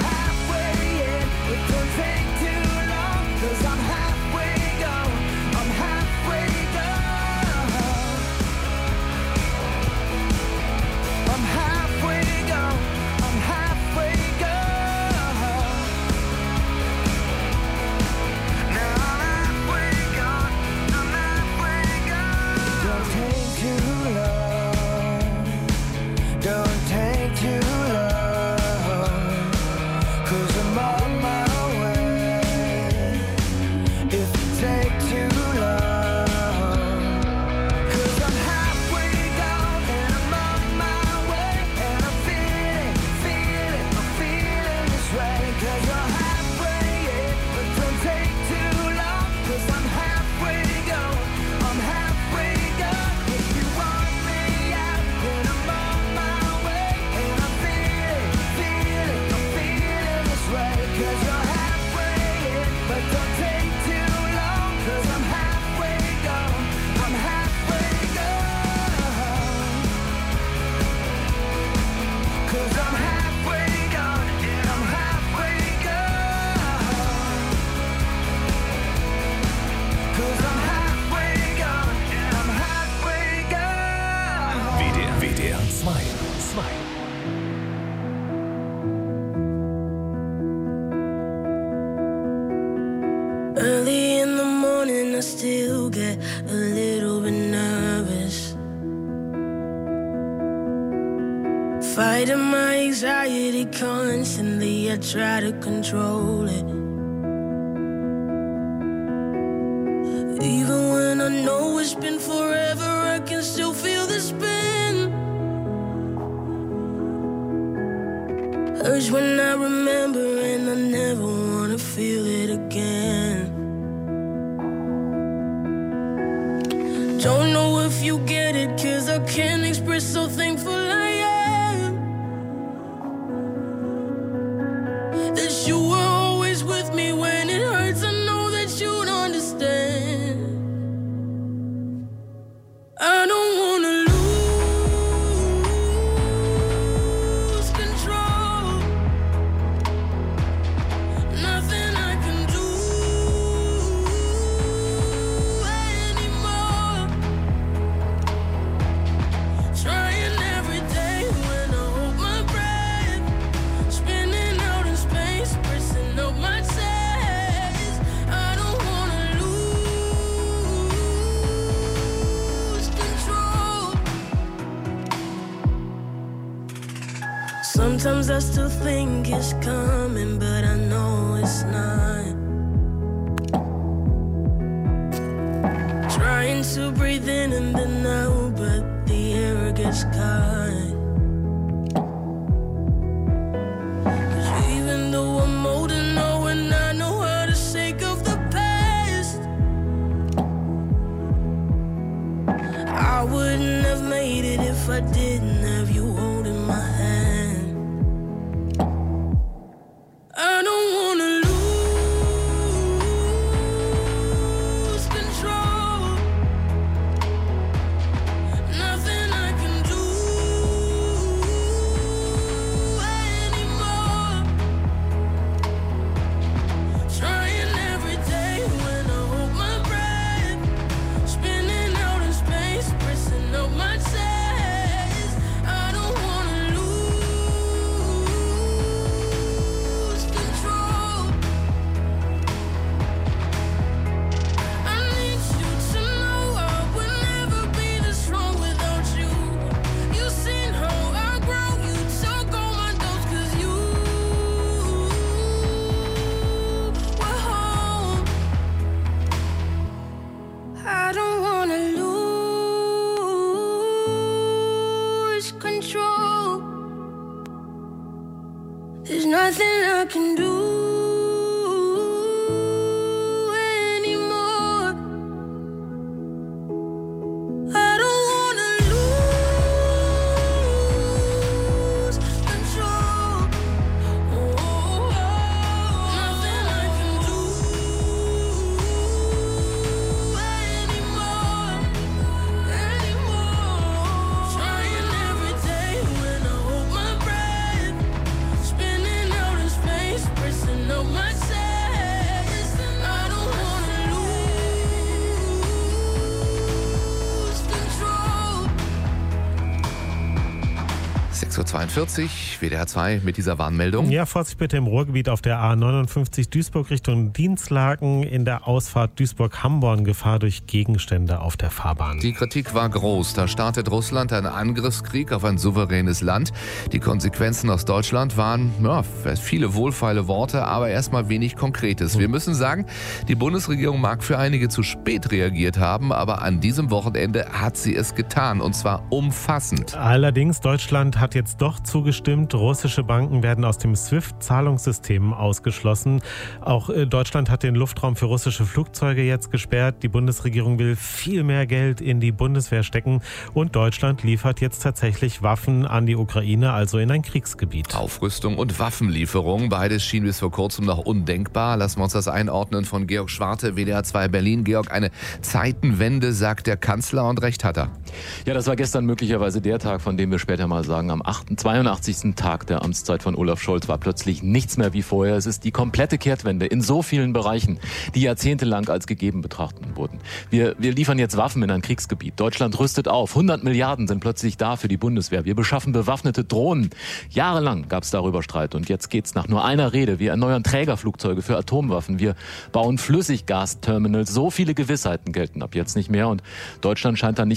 Fighting my anxiety constantly, I try to control it. Even when I know it's been forever, I can still feel the spin. Hurts when I remember and I never wanna feel it again. Don't know if you get it, 'cause I can't express so thankful I am that you were always with me when it hurts. I know that you'd understand. I don't wanna lose control. Nothing I can do anymore. Trying every day when I hold my breath, spinning out in space, pressing up my chest. I don't wanna lose control. Sometimes I still think it's coming, but I know it's not. Trying to breathe in and then out, but the air gets caught. 'Cause even though I'm old and know and I know how to shake off the past, I wouldn't have made it if I didn't have you holding my hand. I don't wanna lose control. Nothing I can do anymore. Trying every day when I hold my breath, spinning out in space, pressing up my chest. I don't wanna lose control. I need you to know I would never be this strong without you. You've seen how I grow, you took all my dose 'cause you were home. I don't wanna lose control. There's nothing I can do anymore. I don't wanna lose control. Nothing I can do anymore. Trying every day when I hold my breath, spinning out in space, pressing up my chest. I don't wanna lose control. 6:42 Uhr, WDR 2 mit dieser Warnmeldung. Ja, Vorsicht bitte im Ruhrgebiet auf der A59 Duisburg Richtung Dienstlaken in der Ausfahrt Duisburg-Hamborn. Gefahr durch Gegenstände auf der Fahrbahn. Die Kritik war groß. Da startet Russland einen Angriffskrieg auf ein souveränes Land. Die Konsequenzen aus Deutschland waren viele wohlfeile Worte, aber erstmal wenig Konkretes. Wir müssen sagen, die Bundesregierung mag für einige zu spät reagiert haben, aber an diesem Wochenende hat sie es getan, und zwar umfassend. Allerdings, Deutschland hat jetzt doch zugestimmt. Russische Banken werden aus dem SWIFT-Zahlungssystem ausgeschlossen. Auch Deutschland hat den Luftraum für russische Flugzeuge jetzt gesperrt. Die Bundesregierung will viel mehr Geld in die Bundeswehr stecken. Und Deutschland liefert jetzt tatsächlich Waffen an die Ukraine, also in ein Kriegsgebiet. Aufrüstung und Waffenlieferung, beides schien bis vor kurzem noch undenkbar. Lassen wir uns das einordnen von Georg Schwarte, WDR 2 Berlin. Georg, eine Zeitenwende, sagt der Kanzler, und recht hat er. Ja, das war gestern möglicherweise der Tag, von dem wir später mal sagen, am 82. Tag der Amtszeit von Olaf Scholz war plötzlich nichts mehr wie vorher. Es ist die komplette Kehrtwende in so vielen Bereichen, die jahrzehntelang als gegeben betrachtet wurden. Wir liefern jetzt Waffen in ein Kriegsgebiet. Deutschland rüstet auf. 100 Milliarden sind plötzlich da für die Bundeswehr. Wir beschaffen bewaffnete Drohnen. Jahrelang gab es darüber Streit und jetzt geht's nach nur einer Rede. Wir erneuern Trägerflugzeuge für Atomwaffen. Wir bauen Flüssiggasterminals. So viele Gewissheiten gelten ab jetzt nicht mehr und Deutschland scheint da nicht mehr zuschauend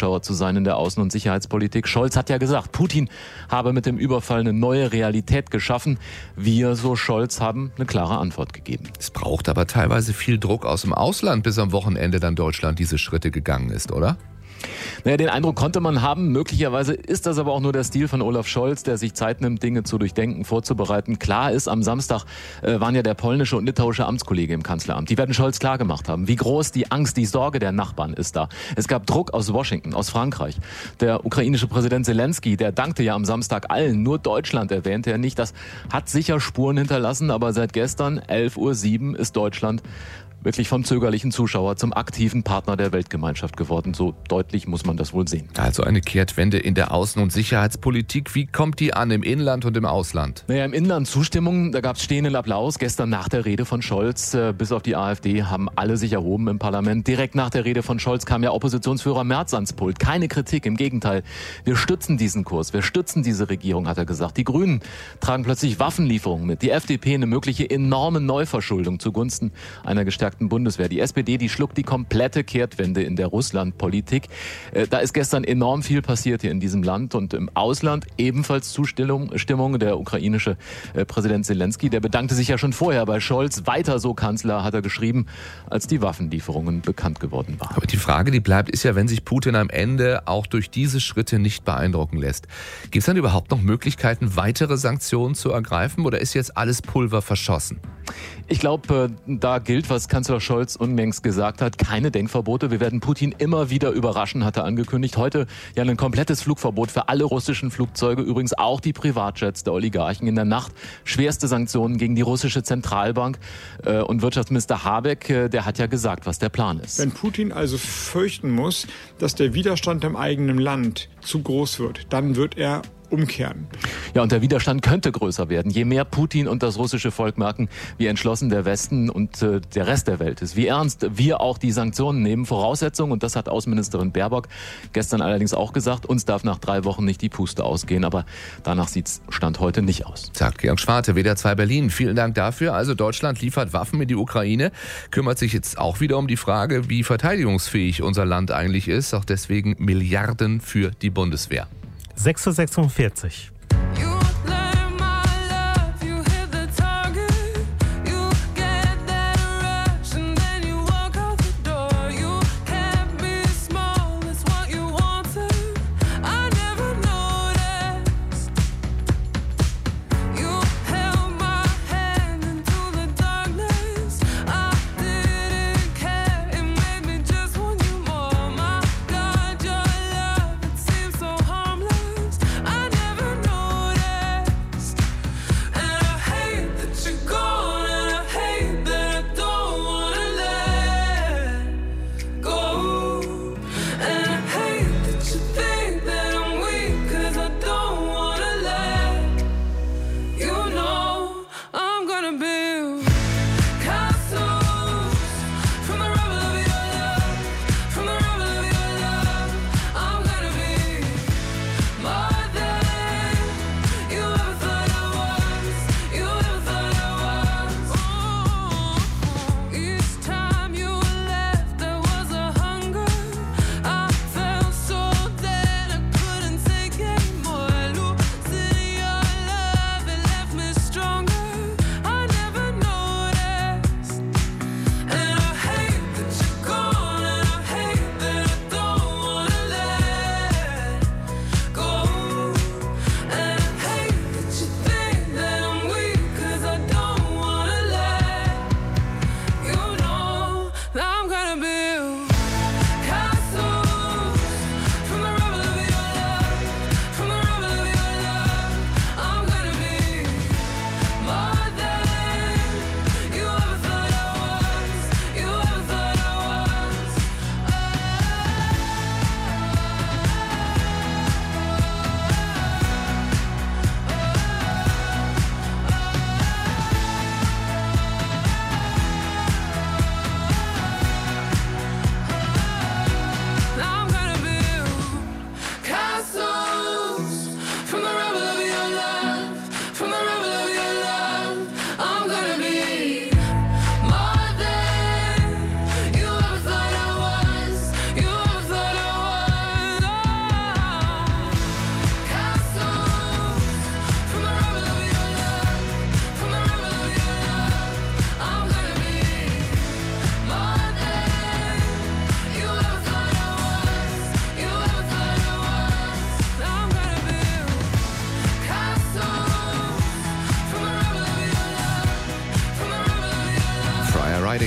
Zuschauer zu sein in der Außen- und Sicherheitspolitik. Scholz hat ja gesagt, Putin habe mit dem Überfall eine neue Realität geschaffen. Wir, so Scholz, haben eine klare Antwort gegeben. Es braucht aber teilweise viel Druck aus dem Ausland, bis am Wochenende dann Deutschland diese Schritte gegangen ist, oder? Naja, den Eindruck konnte man haben. Möglicherweise ist das aber auch nur der Stil von Olaf Scholz, der sich Zeit nimmt, Dinge zu durchdenken, vorzubereiten. Klar ist, am Samstag waren ja der polnische und litauische Amtskollege im Kanzleramt. Die werden Scholz klar gemacht haben, wie groß die Angst, die Sorge der Nachbarn ist da. Es gab Druck aus Washington, aus Frankreich. Der ukrainische Präsident Zelensky, der dankte ja am Samstag allen. Nur Deutschland erwähnte er nicht. Das hat sicher Spuren hinterlassen, aber seit gestern, 11:07 Uhr, ist Deutschland wirklich vom zögerlichen Zuschauer zum aktiven Partner der Weltgemeinschaft geworden. So deutlich muss man das wohl sehen. Also eine Kehrtwende in der Außen- und Sicherheitspolitik. Wie kommt die an im Inland und im Ausland? Naja, im Inland Zustimmung, da gab es stehenden Applaus. Gestern nach der Rede von Scholz, bis auf die AfD, haben alle sich erhoben im Parlament. Direkt nach der Rede von Scholz kam ja Oppositionsführer Merz ans Pult. Keine Kritik, im Gegenteil. Wir stützen diesen Kurs, wir stützen diese Regierung, hat er gesagt. Die Grünen tragen plötzlich Waffenlieferungen mit. Die FDP eine mögliche enorme Neuverschuldung zugunsten einer gestärkten Bundeswehr. Die SPD, die schluckt die komplette Kehrtwende in der Russlandpolitik. Da ist gestern enorm viel passiert hier in diesem Land und im Ausland ebenfalls Zustimmung. Der ukrainische Präsident Zelensky, der bedankte sich ja schon vorher bei Scholz. Weiter so, Kanzler, hat er geschrieben, als die Waffenlieferungen bekannt geworden waren. Aber die Frage, die bleibt, ist ja, wenn sich Putin am Ende auch durch diese Schritte nicht beeindrucken lässt. Gibt es dann überhaupt noch Möglichkeiten, weitere Sanktionen zu ergreifen oder ist jetzt alles Pulver verschossen? Ich glaube, da gilt, was Kanzler Scholz unlängst gesagt hat, keine Denkverbote. Wir werden Putin immer wieder überraschen, hat er angekündigt. Heute ja ein komplettes Flugverbot für alle russischen Flugzeuge, übrigens auch die Privatjets der Oligarchen. In der Nacht schwerste Sanktionen gegen die russische Zentralbank. Und Wirtschaftsminister Habeck, der hat ja gesagt, was der Plan ist. Wenn Putin also fürchten muss, dass der Widerstand im eigenen Land zu groß wird, dann wird er umkehren. Ja, und der Widerstand könnte größer werden. Je mehr Putin und das russische Volk merken, wie entschlossen der Westen und der Rest der Welt ist, wie ernst wir auch die Sanktionen nehmen. Voraussetzung, und das hat Außenministerin Baerbock gestern allerdings auch gesagt, uns darf nach 3 Wochen nicht die Puste ausgehen, aber danach sieht's Stand heute nicht aus. Sagt Georg Schwarte, WDR 2 Berlin. Vielen Dank dafür. Also Deutschland liefert Waffen in die Ukraine, kümmert sich jetzt auch wieder um die Frage, wie verteidigungsfähig unser Land eigentlich ist. Auch deswegen Milliarden für die Bundeswehr. 6:46 Uhr.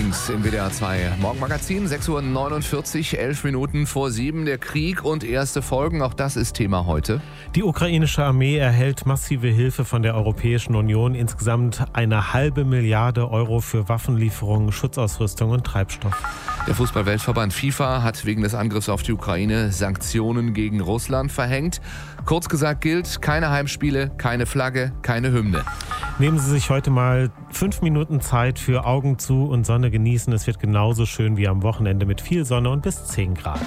News im WDR 2 Morgenmagazin, 6:49 Uhr, 11 Minuten vor 7. Der Krieg und erste Folgen, auch das ist Thema heute. Die ukrainische Armee erhält massive Hilfe von der Europäischen Union. Insgesamt 1,5 Milliarde Euro für Waffenlieferungen, Schutzausrüstung und Treibstoff. Der Fußball-Weltverband FIFA hat wegen des Angriffs auf die Ukraine Sanktionen gegen Russland verhängt. Kurz gesagt gilt, keine Heimspiele, keine Flagge, keine Hymne. Nehmen Sie sich heute mal 5 Minuten Zeit für Augen zu und Sonne genießen. Es wird genauso schön wie am Wochenende mit viel Sonne und bis 10 Grad.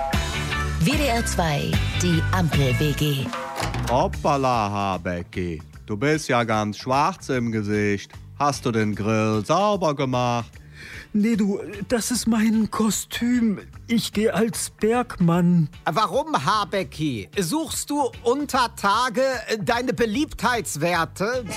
WDR 2, die Ampel-WG. Hoppala, Habecki. Du bist ja ganz schwarz im Gesicht. Hast du den Grill sauber gemacht? Nee, du, das ist mein Kostüm. Ich gehe als Bergmann. Warum, Habecki? Suchst du unter Tage deine Beliebtheitswerte?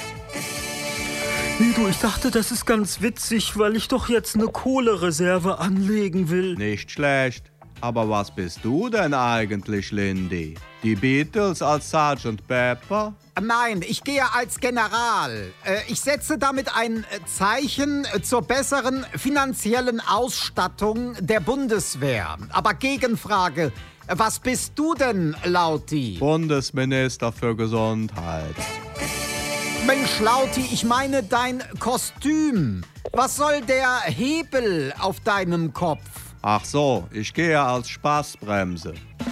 Nee, du, ich dachte, das ist ganz witzig, weil ich doch jetzt eine Kohlereserve anlegen will. Nicht schlecht. Aber was bist du denn eigentlich, Lindy? Die Beatles als Sgt. Pepper? Nein, ich gehe als General. Ich setze damit ein Zeichen zur besseren finanziellen Ausstattung der Bundeswehr. Aber Gegenfrage, was bist du denn, Lauti? Bundesminister für Gesundheit. Mensch, Lauti, ich meine dein Kostüm. Was soll der Hebel auf deinem Kopf? Ach so, ich gehe als Spaßbremse.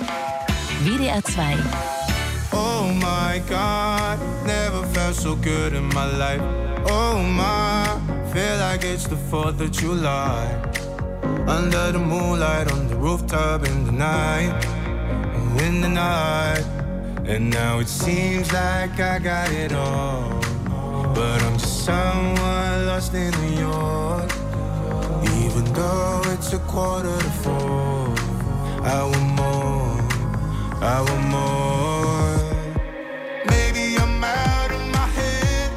WDR 2. Oh my God, never felt so good in my life. Oh my, feel like it's the 4th of July. Under the moonlight, on the rooftop in the night. In the night. And now it seems like I got it all. But I'm just someone lost in New York. Even though it's 3:45, I want more, I want more. Maybe I'm out of my head.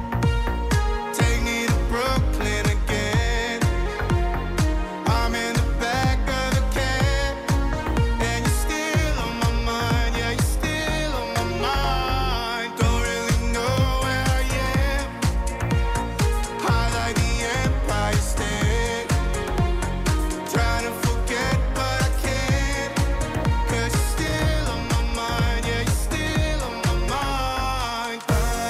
Take me to Brooklyn again. I'm in the back of a cab, and you're still on my mind. Yeah, you're still on my mind. Don't really know where I am. High like the Empire State. Trying to forget, but I can't. 'Cause you're still on my mind. Yeah, you're still on my mind.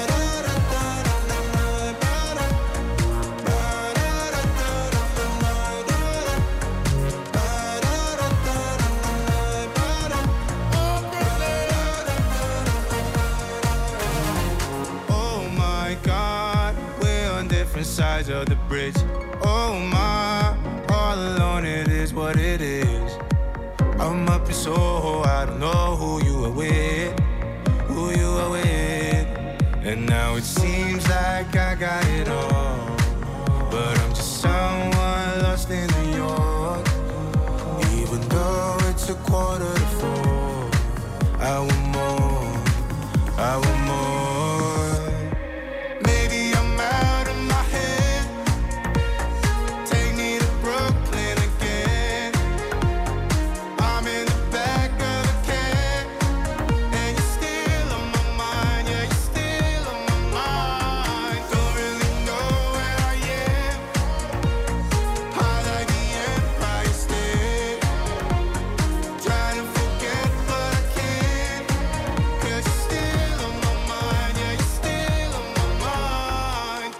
Oh my God, we're on different sides of the bridge. Oh my, all alone it is what it is. I'm up in Soho, I don't know who you are with, who you are with. And now it seems like I got it all, but I'm just someone lost in New York. Even though it's 3:45, I want more, I want more. Maybe I'm out of my head. Take me to Brooklyn again. I'm in the back of a cab, and you're still on my mind. Yeah, you're still on my mind. Don't really know where I am. High like the Empire State. Trying to forget, but I can't. 'Cause you're still on my mind. Yeah, you're still on my mind.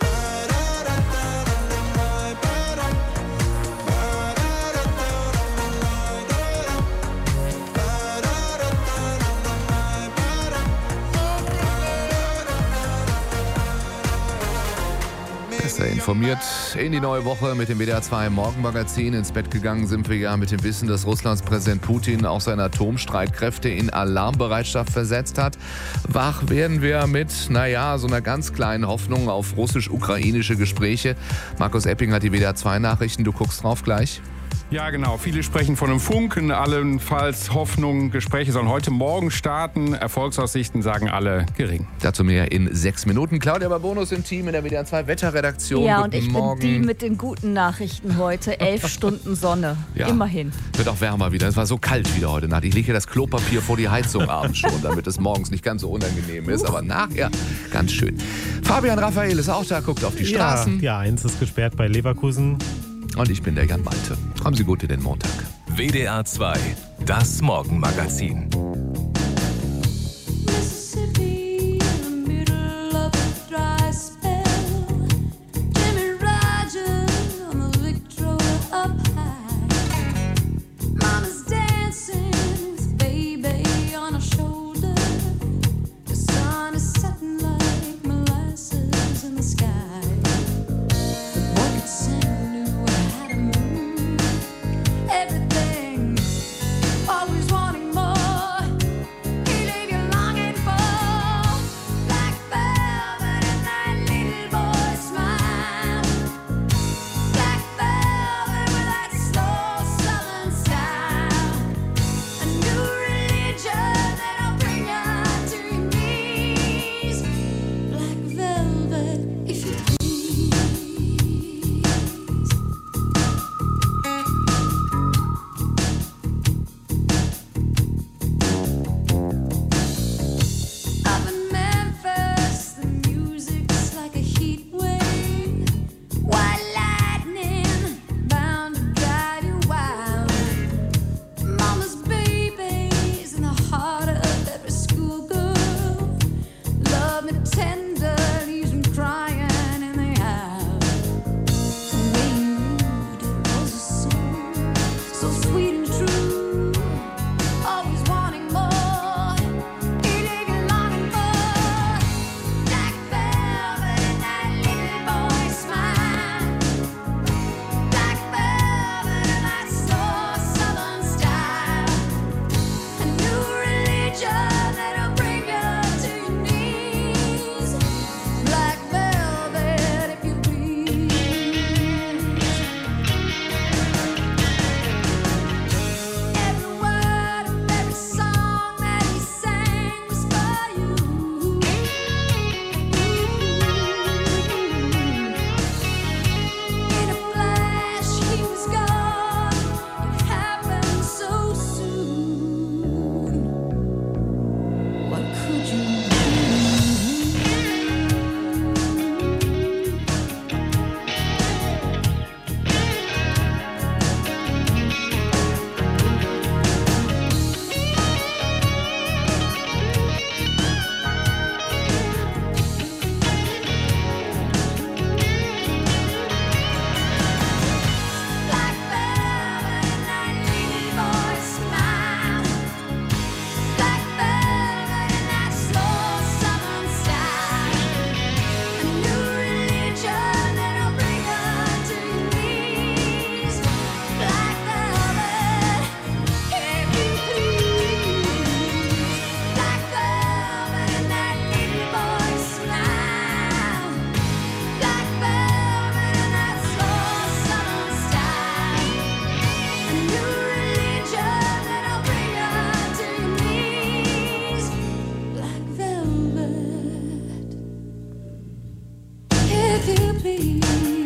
Besser informiert in die neue Woche mit dem WDR 2 Morgenmagazin. Ins Bett gegangen sind wir ja mit dem Wissen, dass Russlands Präsident Putin auch seine Atomstreitkräfte in Alarmbereitschaft versetzt hat. Wach werden wir mit, so einer ganz kleinen Hoffnung auf russisch-ukrainische Gespräche. Markus Epping hat die WDR 2 Nachrichten. Du guckst drauf gleich. Ja, genau. Viele sprechen von einem Funken, allenfalls Hoffnung. Gespräche sollen heute Morgen starten. Erfolgsaussichten sagen alle gering. Dazu mehr in 6 Minuten. Claudia Babonus im Team in der WDR 2 Wetterredaktion. Ja, Guten und ich Morgen. bin die mit den guten Nachrichten heute. 11 Stunden Sonne. Ja. Immerhin. Wird auch wärmer wieder. Es war so kalt wieder heute Nacht. Ich lege ja das Klopapier vor die Heizung abends schon, damit es morgens nicht ganz so unangenehm ist. Aber nachher ganz schön. Fabian Raphael ist auch da, guckt auf die Straßen. Ja, die A1 ist gesperrt bei Leverkusen. Und ich bin der Jan Malte. Kommen Sie gut in den Montag. WDR 2, das Morgenmagazin. Mississippi, in the middle of a dry spell. Jimmy Rogers on the Victrola up high. Mama's dancing with baby on her shoulder. The sun is setting like molasses in the sky. The boy could sing, knew how to move everything. Always wanting more. He leave you longing for black velvet and that little boy smile. Black velvet with that slow southern style. A new religion that'll bring you to your knees. Black velvet, if you please. Up in Memphis, the music's like a heat wave. White lightning bound to drive you wild. Mama's baby's in the heart of every schoolgirl. Love me tender, leaves me crying in the aisle. The way you moved, it was a song, so sweet and true. Always wanting more. He leave you longing for black velvet and that little boy smile. Black velvet and that slow southern style. A new religion that'll bring you to your knees. Black velvet, if you please. Every word of every song that he sang was for you. In a flash, he was gone. It happened so soon. What could you Black velvet and that little boy smile. Black velvet and that slow southern style. A new religion that'll bring you to your knees. Black velvet, if you please. Black velvet and that little boy smile. Black velvet and that slow southern style. A new religion that'll bring you to your knees. Black velvet, if you please.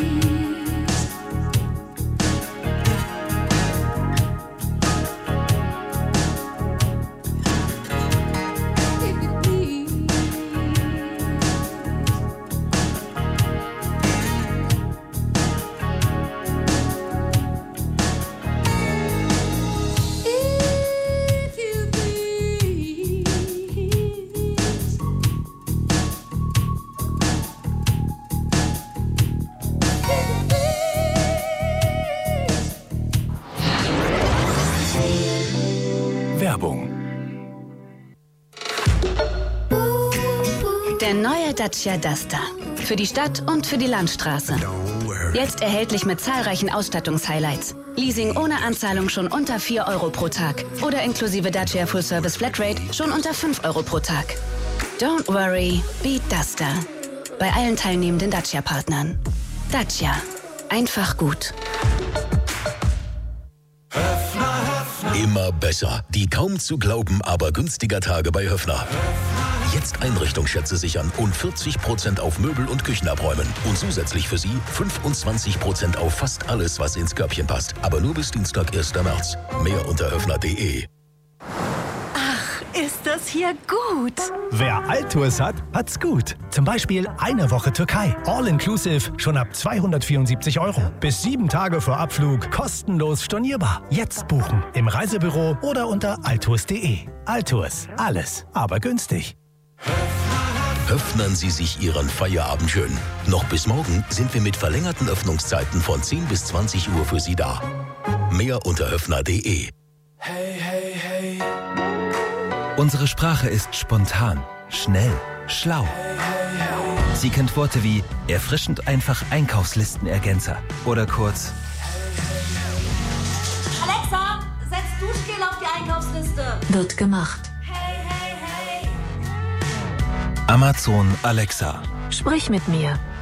If you please. If you please. Werbung. Der neue Dacia Duster. Für die Stadt und für die Landstraße. Jetzt erhältlich mit zahlreichen Ausstattungshighlights. Leasing ohne Anzahlung schon unter 4 Euro pro Tag. Oder inklusive Dacia Full Service Flatrate schon unter 5 Euro pro Tag. Don't worry, be Duster. Bei allen teilnehmenden Dacia-Partnern. Dacia. Einfach gut. Immer besser. Die kaum zu glauben, aber günstiger Tage bei Höffner. Jetzt Einrichtungsschätze sichern und 40% auf Möbel und Küchen abräumen. Und zusätzlich für Sie 25% auf fast alles, was ins Körbchen passt. Aber nur bis Dienstag, 1. März. Mehr unter höffner.de. ist das hier gut. Wer Altours hat, hat's gut. Zum Beispiel eine Woche Türkei. All-inclusive, schon ab 274 €. Bis 7 Tage vor Abflug, kostenlos stornierbar. Jetzt buchen, im Reisebüro oder unter altours.de. Altours, alles, aber günstig. Höfnern Sie sich Ihren Feierabend schön. Noch bis morgen sind wir mit verlängerten Öffnungszeiten von 10 bis 20 Uhr für Sie da. Mehr unter höfner.de. Hey, hey, hey. Unsere Sprache ist spontan, schnell, schlau. Sie kennt Worte wie erfrischend einfach Einkaufslistenergänzer oder kurz Alexa, setz Duschgel auf die Einkaufsliste. Wird gemacht. Amazon Alexa. Sprich mit mir.